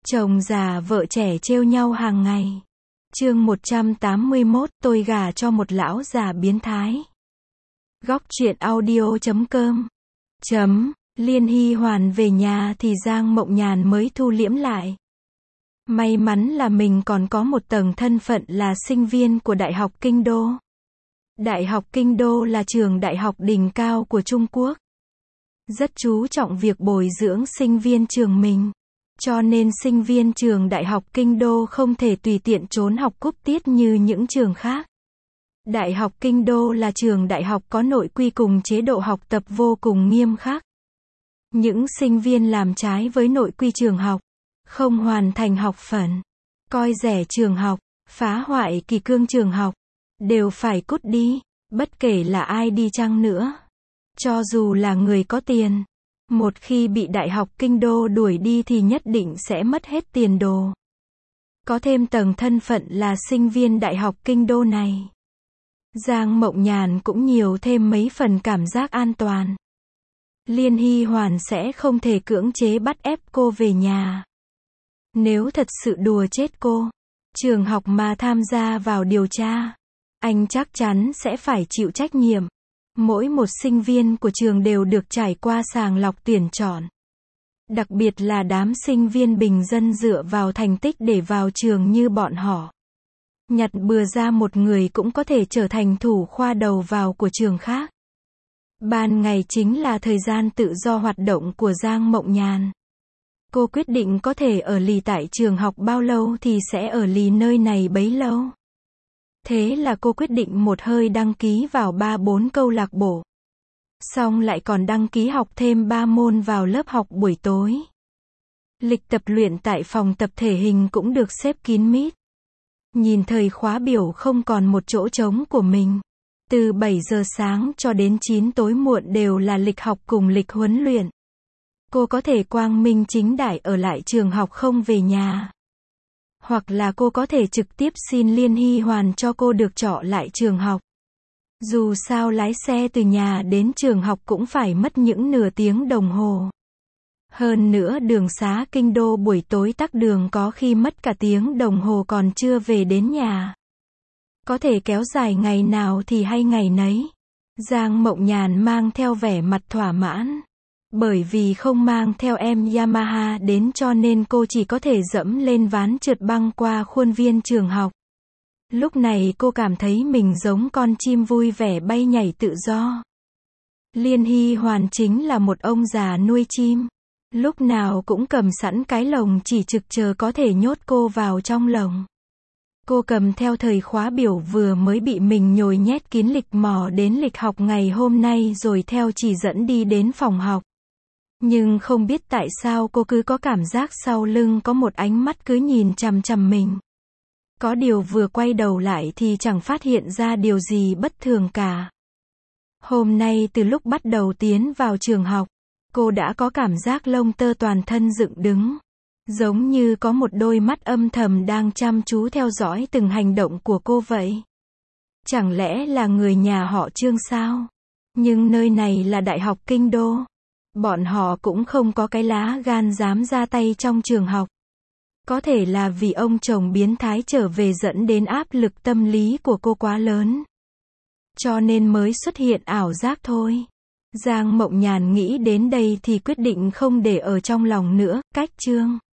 Chồng già vợ trẻ trêu nhau hàng ngày. Chương 181, tôi gả cho một lão già biến thái. Góc truyện audio.com. Liên Hy Hoàn về nhà thì Giang Mộng Nhàn mới thu liễm lại. May mắn là mình còn có một tầng thân phận là sinh viên của Đại học Kinh Đô. Đại học Kinh Đô là trường đại học đỉnh cao của Trung Quốc. Rất chú trọng việc bồi dưỡng sinh viên trường mình. Cho nên sinh viên trường Đại học Kinh Đô không thể tùy tiện trốn học cúp tiết như những trường khác. Đại học Kinh Đô là trường đại học có nội quy cùng chế độ học tập vô cùng nghiêm khắc. Những sinh viên làm trái với nội quy trường học, không hoàn thành học phần, coi rẻ trường học, phá hoại kỷ cương trường học, đều phải cút đi, bất kể là ai đi chăng nữa. Cho dù là người có tiền, một khi bị Đại học Kinh Đô đuổi đi thì nhất định sẽ mất hết tiền đồ. Có thêm tầng thân phận là sinh viên Đại học Kinh Đô này, Giang Mộng Nhàn cũng nhiều thêm mấy phần cảm giác an toàn. Liên Hy Hoàn sẽ không thể cưỡng chế bắt ép cô về nhà. Nếu thật sự đùa chết cô, trường học mà tham gia vào điều tra, anh chắc chắn sẽ phải chịu trách nhiệm. Mỗi một sinh viên của trường đều được trải qua sàng lọc tuyển chọn. Đặc biệt là đám sinh viên bình dân dựa vào thành tích để vào trường như bọn họ. Nhặt bừa ra một người cũng có thể trở thành thủ khoa đầu vào của trường khác. Ban ngày chính là thời gian tự do hoạt động của Giang Mộng Nhàn. Cô quyết định có thể ở lì tại trường học bao lâu thì sẽ ở lì nơi này bấy lâu. Thế là cô quyết định một hơi đăng ký vào 3-4 câu lạc bộ. Xong lại còn đăng ký học thêm 3 môn vào lớp học buổi tối. Lịch tập luyện tại phòng tập thể hình cũng được xếp kín mít. Nhìn thời khóa biểu không còn một chỗ trống của mình. Từ 7 giờ sáng cho đến 9 tối muộn đều là lịch học cùng lịch huấn luyện. Cô có thể quang minh chính đại ở lại trường học không về nhà. Hoặc là cô có thể trực tiếp xin Liên Hy Hoàn cho cô được trọ lại trường học. Dù sao lái xe từ nhà đến trường học cũng phải mất những nửa tiếng đồng hồ. Hơn nữa đường xá Kinh Đô buổi tối tắc đường có khi mất cả tiếng đồng hồ còn chưa về đến nhà. Có thể kéo dài ngày nào thì hay ngày nấy. Giang Mộng Nhàn mang theo vẻ mặt thỏa mãn. Bởi vì không mang theo em Yamaha đến cho nên cô chỉ có thể dẫm lên ván trượt băng qua khuôn viên trường học. Lúc này cô cảm thấy mình giống con chim vui vẻ bay nhảy tự do. Liên Hy Hoàn chính là một ông già nuôi chim. Lúc nào cũng cầm sẵn cái lồng chỉ trực chờ có thể nhốt cô vào trong lồng. Cô cầm theo thời khóa biểu vừa mới bị mình nhồi nhét kín lịch mò đến lịch học ngày hôm nay rồi theo chỉ dẫn đi đến phòng học. Nhưng không biết tại sao cô cứ có cảm giác sau lưng có một ánh mắt cứ nhìn chằm chằm mình. Có điều vừa quay đầu lại thì chẳng phát hiện ra điều gì bất thường cả. Hôm nay từ lúc bắt đầu tiến vào trường học, cô đã có cảm giác lông tơ toàn thân dựng đứng. Giống như có một đôi mắt âm thầm đang chăm chú theo dõi từng hành động của cô vậy. Chẳng lẽ là người nhà họ Trương sao? Nhưng nơi này là Đại học Kinh Đô. Bọn họ cũng không có cái lá gan dám ra tay trong trường học. Có thể là vì ông chồng biến thái trở về dẫn đến áp lực tâm lý của cô quá lớn. Cho nên mới xuất hiện ảo giác thôi. Giang Mộng Nhàn nghĩ đến đây thì quyết định không để ở trong lòng nữa, cách Trương